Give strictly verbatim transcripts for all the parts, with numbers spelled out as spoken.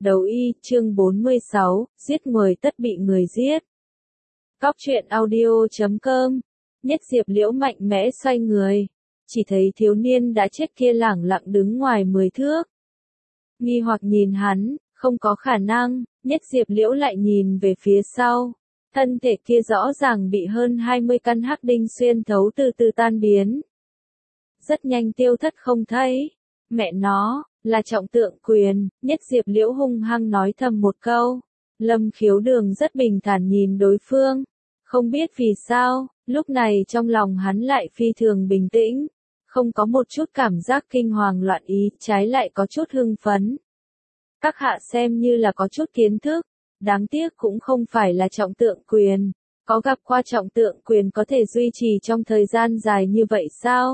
Đấu y, chương bốn mươi sáu, giết người tất bị người giết. Cóc truyện audio chấm com. Nhất Diệp Liễu mạnh mẽ xoay người, chỉ thấy thiếu niên đã chết kia lẳng lặng đứng ngoài mười thước. Nghi hoặc nhìn hắn, không có khả năng, Nhất Diệp Liễu lại nhìn về phía sau. Thân thể kia rõ ràng bị hơn hai mươi căn hắc đinh xuyên thấu từ từ tan biến. Rất nhanh tiêu thất không thấy. Mẹ nó, là trọng tượng quyền, Nhất Diệp Liễu hung hăng nói thầm một câu. Lâm Khiếu Đường rất bình thản nhìn đối phương. Không biết vì sao, lúc này trong lòng hắn lại phi thường bình tĩnh. Không có một chút cảm giác kinh hoàng loạn ý, trái lại có chút hưng phấn. Các hạ xem như là có chút kiến thức. Đáng tiếc cũng không phải là trọng tượng quyền. Có gặp qua trọng tượng quyền có thể duy trì trong thời gian dài như vậy sao?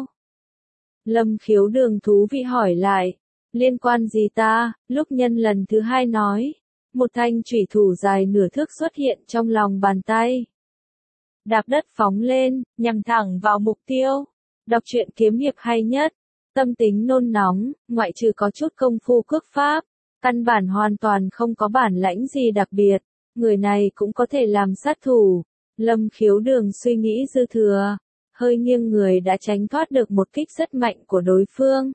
Lâm Khiếu Đường thú vị hỏi lại. Liên quan gì ta? Lúc nhân lần thứ hai nói. Một thanh chủy thủ dài nửa thước xuất hiện trong lòng bàn tay. Đạp đất phóng lên, nhằm thẳng vào mục tiêu. Đọc truyện kiếm hiệp hay nhất. Tâm tính nôn nóng, ngoại trừ có chút công phu cước pháp. Căn bản hoàn toàn không có bản lãnh gì đặc biệt. Người này cũng có thể làm sát thủ. Lâm Khiếu Đường suy nghĩ dư thừa. Hơi nghiêng người đã tránh thoát được một kích rất mạnh của đối phương.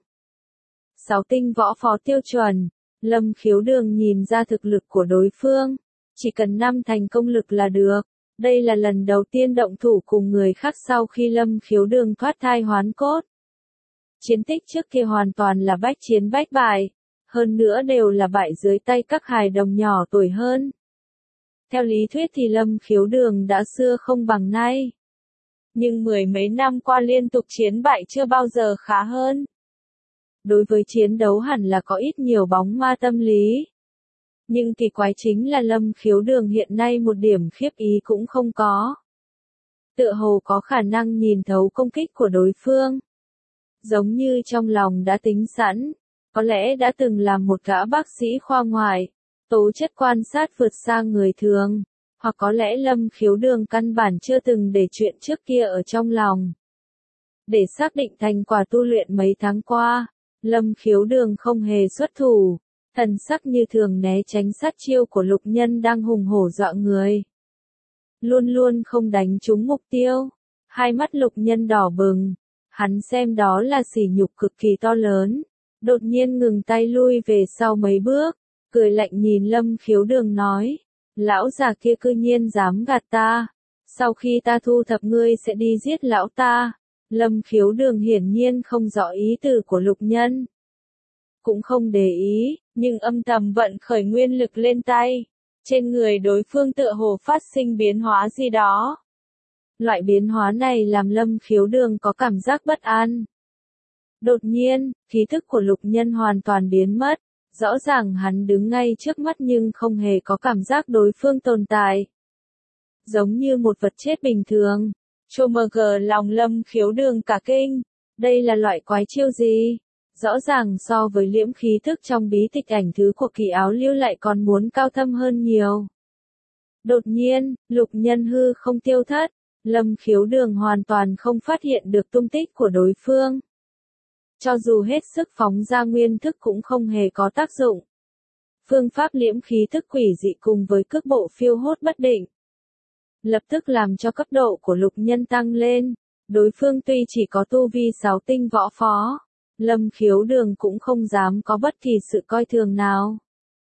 Sáu tinh võ phó tiêu chuẩn. Lâm Khiếu Đường nhìn ra thực lực của đối phương. Chỉ cần năm thành công lực là được. Đây là lần đầu tiên động thủ cùng người khác sau khi Lâm Khiếu Đường thoát thai hoán cốt. Chiến tích trước kia hoàn toàn là bách chiến bách bại. Hơn nữa đều là bại dưới tay các hài đồng nhỏ tuổi hơn. Theo lý thuyết thì Lâm Khiếu Đường đã xưa không bằng nay. Nhưng mười mấy năm qua liên tục chiến bại chưa bao giờ khá hơn. Đối với chiến đấu hẳn là có ít nhiều bóng ma tâm lý. Nhưng kỳ quái chính là Lâm Khiếu Đường hiện nay một điểm khiếp ý cũng không có. Tựa hồ có khả năng nhìn thấu công kích của đối phương. Giống như trong lòng đã tính sẵn. Có lẽ đã từng làm một gã bác sĩ khoa ngoại. Tố chất quan sát vượt xa người thường. Hoặc có lẽ Lâm Khiếu Đường căn bản chưa từng để chuyện trước kia ở trong lòng. Để xác định thành quả tu luyện mấy tháng qua, Lâm Khiếu Đường không hề xuất thủ. Thần sắc như thường né tránh sát chiêu của Lục Nhân đang hùng hổ dọa người. Luôn luôn không đánh trúng mục tiêu. Hai mắt Lục Nhân đỏ bừng. Hắn xem đó là sỉ nhục cực kỳ to lớn. Đột nhiên ngừng tay lui về sau mấy bước. Cười lạnh nhìn Lâm Khiếu Đường nói. Lão già kia cư nhiên dám gạt ta. Sau khi ta thu thập ngươi sẽ đi giết lão ta. Lâm Khiếu Đường hiển nhiên không rõ ý từ của Lục Nhân. Cũng không để ý, nhưng âm thầm vận khởi nguyên lực lên tay. Trên người đối phương tựa hồ phát sinh biến hóa gì đó. Loại biến hóa này làm Lâm Khiếu Đường có cảm giác bất an. Đột nhiên, khí thức của Lục Nhân hoàn toàn biến mất. Rõ ràng hắn đứng ngay trước mắt nhưng không hề có cảm giác đối phương tồn tại. Giống như một vật chết bình thường. Chô mờ gờ lòng Lâm Khiếu Đường cả kinh. Đây là loại quái chiêu gì? Rõ ràng so với liễm khí thức trong bí tịch ảnh thứ của Kỳ Áo Lưu lại còn muốn cao thâm hơn nhiều. Đột nhiên, Lục Nhân hư không tiêu thất. Lâm Khiếu Đường hoàn toàn không phát hiện được tung tích của đối phương. Cho dù hết sức phóng ra nguyên thức cũng không hề có tác dụng. Phương pháp liễm khí thức quỷ dị cùng với cước bộ phiêu hốt bất định. Lập tức làm cho cấp độ của Lục Nhân tăng lên. Đối phương tuy chỉ có tu vi sáu tinh võ phó. Lâm Khiếu Đường cũng không dám có bất kỳ sự coi thường nào.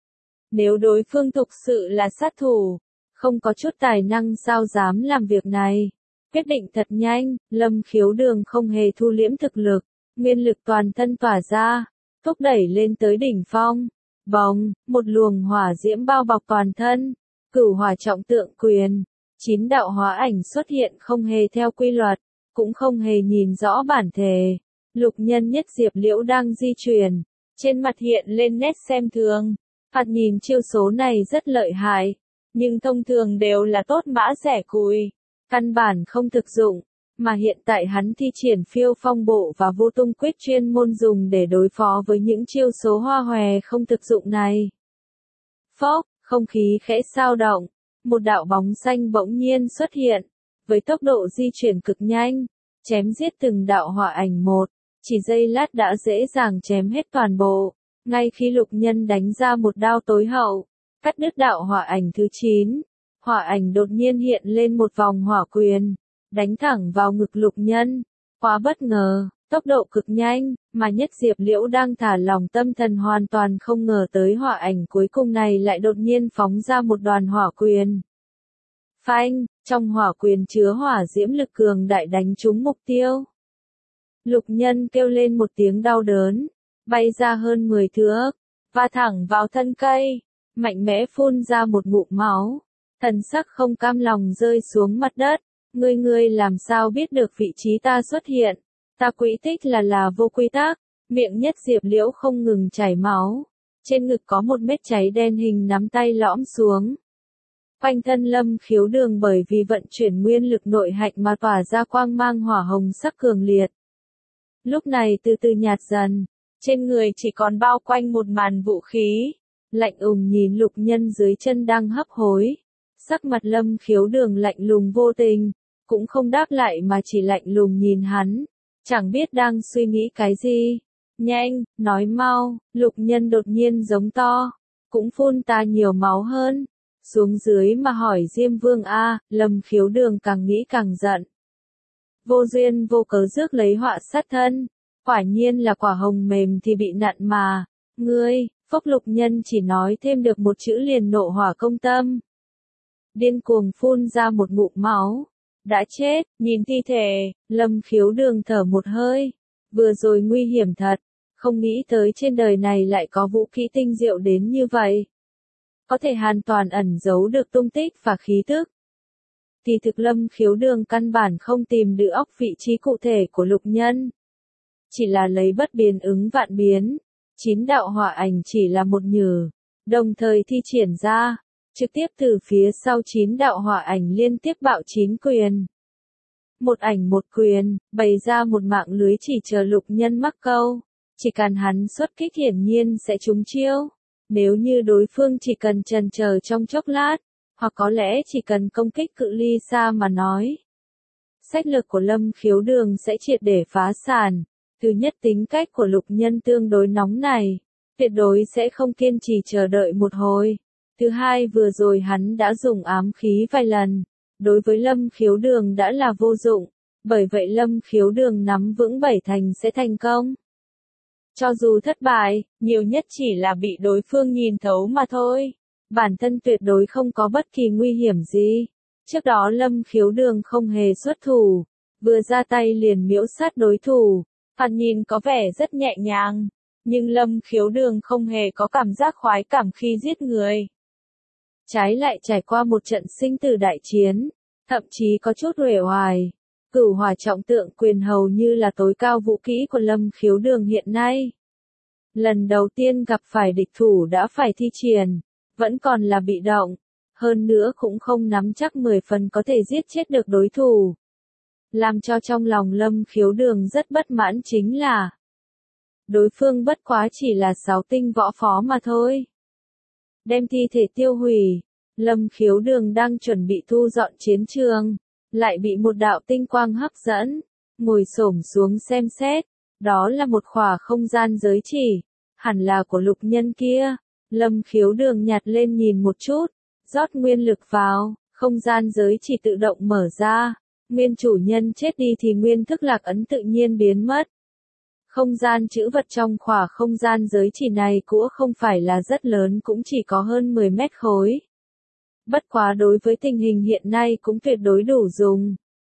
Nếu đối phương thực sự là sát thủ. Không có chút tài năng sao dám làm việc này. Quyết định thật nhanh, Lâm Khiếu Đường không hề thu liễm thực lực. Nguyên lực toàn thân tỏa ra, thúc đẩy lên tới đỉnh phong. Bóng, một luồng hỏa diễm bao bọc toàn thân. Cửu hỏa trọng tượng quyền. Chín đạo hóa ảnh xuất hiện không hề theo quy luật, cũng không hề nhìn rõ bản thể. Lục Nhân Nhất Diệp Liễu đang di chuyển. Trên mặt hiện lên nét xem thường. Phạt nhìn chiêu số này rất lợi hại. Nhưng thông thường đều là tốt mã rẻ cùi. Căn bản không thực dụng. Mà hiện tại hắn thi triển phiêu phong bộ và vô tung quyết chuyên môn dùng để đối phó với những chiêu số hoa hòe không thực dụng này. Phốc, không khí khẽ xao động. Một đạo bóng xanh bỗng nhiên xuất hiện. Với tốc độ di chuyển cực nhanh. Chém giết từng đạo hỏa ảnh một. Chỉ giây lát đã dễ dàng chém hết toàn bộ. Ngay khi Lục Nhân đánh ra một đao tối hậu, cắt đứt đạo hỏa ảnh thứ chín, hỏa ảnh đột nhiên hiện lên một vòng hỏa quyền, đánh thẳng vào ngực Lục Nhân. Quá bất ngờ, tốc độ cực nhanh, mà Nhất Diệp Liễu đang thả lỏng tâm thần hoàn toàn không ngờ tới hỏa ảnh cuối cùng này lại đột nhiên phóng ra một đoàn hỏa quyền. Phanh, trong hỏa quyền chứa hỏa diễm lực cường đại đánh trúng mục tiêu. Lục Nhân kêu lên một tiếng đau đớn, bay ra hơn mười thước, và thẳng vào thân cây, mạnh mẽ phun ra một ngụm máu, thần sắc không cam lòng rơi xuống mặt đất. Ngươi ngươi làm sao biết được vị trí ta xuất hiện? Ta quỹ tích là là vô quy tắc. Miệng Nhất Diệp Liễu không ngừng chảy máu, trên ngực có một vết cháy đen hình nắm tay lõm xuống. Quanh thân Lâm Khiếu Đường bởi vì vận chuyển nguyên lực nội hạch mà tỏa ra quang mang hỏa hồng sắc cường liệt. Lúc này từ từ nhạt dần, trên người chỉ còn bao quanh một màn vũ khí. Lạnh ùng nhìn Lục Nhân dưới chân đang hấp hối. Sắc mặt Lâm Khiếu Đường lạnh lùng vô tình, cũng không đáp lại mà chỉ lạnh lùng nhìn hắn, chẳng biết đang suy nghĩ cái gì. Nhanh, nói mau, Lục Nhân đột nhiên giống to, cũng phun ta nhiều máu hơn. Xuống dưới mà hỏi Diêm Vương a, Lâm Khiếu Đường càng nghĩ càng giận. Vô duyên vô cớ rước lấy họa sát thân, quả nhiên là quả hồng mềm thì bị nặn mà. Ngươi, Phốc Lục Nhân chỉ nói thêm được một chữ liền nộ hỏa công tâm. Điên cuồng phun ra một ngụm máu. Đã chết, nhìn thi thể, Lâm Khiếu Đường thở một hơi. Vừa rồi nguy hiểm thật, không nghĩ tới trên đời này lại có vũ khí tinh diệu đến như vậy. Có thể hoàn toàn ẩn giấu được tung tích và khí tức. Thì thực Lâm Khiếu Đường căn bản không tìm được óc vị trí cụ thể của Lục Nhân. Chỉ là lấy bất biến ứng vạn biến. Chín đạo hỏa ảnh chỉ là một nhử, đồng thời thi triển ra, trực tiếp từ phía sau chín đạo hỏa ảnh liên tiếp bạo chín quyền. Một ảnh một quyền, bày ra một mạng lưới chỉ chờ Lục Nhân mắc câu, chỉ cần hắn xuất kích hiển nhiên sẽ trúng chiêu. Nếu như đối phương chỉ cần chần chờ trong chốc lát, hoặc có lẽ chỉ cần công kích cự ly xa mà nói, sách lược của Lâm Khiếu Đường sẽ triệt để phá sản. Thứ nhất, tính cách của Lục Nhân tương đối nóng này, tuyệt đối sẽ không kiên trì chờ đợi một hồi. Thứ hai, vừa rồi hắn đã dùng ám khí vài lần, đối với Lâm Khiếu Đường đã là vô dụng, bởi vậy Lâm Khiếu Đường nắm vững bảy thành sẽ thành công. Cho dù thất bại, nhiều nhất chỉ là bị đối phương nhìn thấu mà thôi, bản thân tuyệt đối không có bất kỳ nguy hiểm gì. Trước đó Lâm Khiếu Đường không hề xuất thủ, vừa ra tay liền miễu sát đối thủ. Thoạt nhìn có vẻ rất nhẹ nhàng, nhưng Lâm Khiếu Đường không hề có cảm giác khoái cảm khi giết người. Trái lại trải qua một trận sinh tử đại chiến, thậm chí có chút uể oải. Cửu Hỏa Trọng Tượng Quyền hầu như là tối cao vũ kỹ của Lâm Khiếu Đường hiện nay. Lần đầu tiên gặp phải địch thủ đã phải thi triển, vẫn còn là bị động, hơn nữa cũng không nắm chắc mười phần có thể giết chết được đối thủ. Làm cho trong lòng Lâm Khiếu Đường rất bất mãn chính là đối phương bất quá chỉ là sáu tinh võ phó mà thôi. Đem thi thể tiêu hủy, Lâm Khiếu Đường đang chuẩn bị thu dọn chiến trường, lại bị một đạo tinh quang hấp dẫn, ngồi xổm xuống xem xét, đó là một khỏa không gian giới chỉ, hẳn là của Lục Nhân kia. Lâm Khiếu Đường nhặt lên nhìn một chút, rót nguyên lực vào, không gian giới chỉ tự động mở ra. Nguyên chủ nhân chết đi thì nguyên thức lạc ấn tự nhiên biến mất. Không gian trữ vật trong khỏa không gian giới chỉ này cũng không phải là rất lớn, cũng chỉ có hơn mười mét khối. Bất quá đối với tình hình hiện nay cũng tuyệt đối đủ dùng.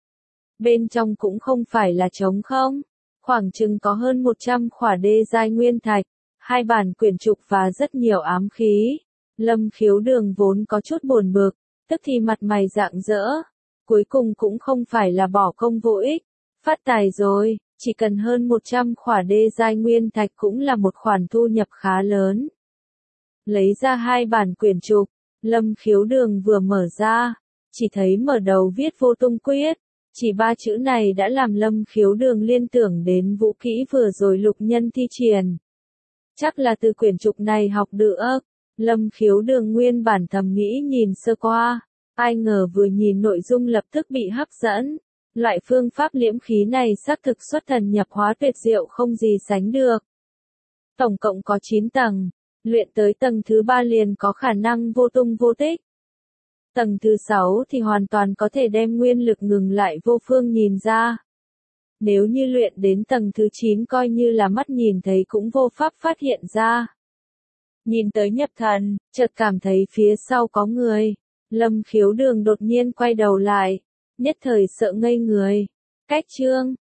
Bên trong cũng không phải là trống không, khoảng chừng có hơn một trăm khỏa đê giai nguyên thạch, hai bản quyển trục và rất nhiều ám khí. Lâm Khiếu Đường vốn có chút buồn bực, tức thì mặt mày rạng rỡ. Cuối cùng cũng không phải là bỏ công vô ích, phát tài rồi, chỉ cần hơn một trăm khỏa đê giai nguyên thạch cũng là một khoản thu nhập khá lớn. Lấy ra hai bản quyển trục, Lâm Khiếu Đường vừa mở ra, chỉ thấy mở đầu viết vô tung quyết, chỉ ba chữ này đã làm Lâm Khiếu Đường liên tưởng đến vũ kỹ vừa rồi Lục Nhân thi triển. Chắc là từ quyển trục này học được. Lâm Khiếu Đường nguyên bản thầm nghĩ nhìn sơ qua. Ai ngờ vừa nhìn nội dung lập tức bị hấp dẫn. Loại phương pháp liễm khí này xác thực xuất thần nhập hóa tuyệt diệu không gì sánh được. Tổng cộng có chín tầng, luyện tới tầng thứ ba liền có khả năng vô tung vô tích. Tầng thứ sáu thì hoàn toàn có thể đem nguyên lực ngừng lại vô phương nhìn ra. Nếu như luyện đến tầng thứ chín coi như là mắt nhìn thấy cũng vô pháp phát hiện ra. Nhìn tới nhập thần, chợt cảm thấy phía sau có người. Lâm Khiếu Đường đột nhiên quay đầu lại, nhất thời sợ ngây người. Cách chương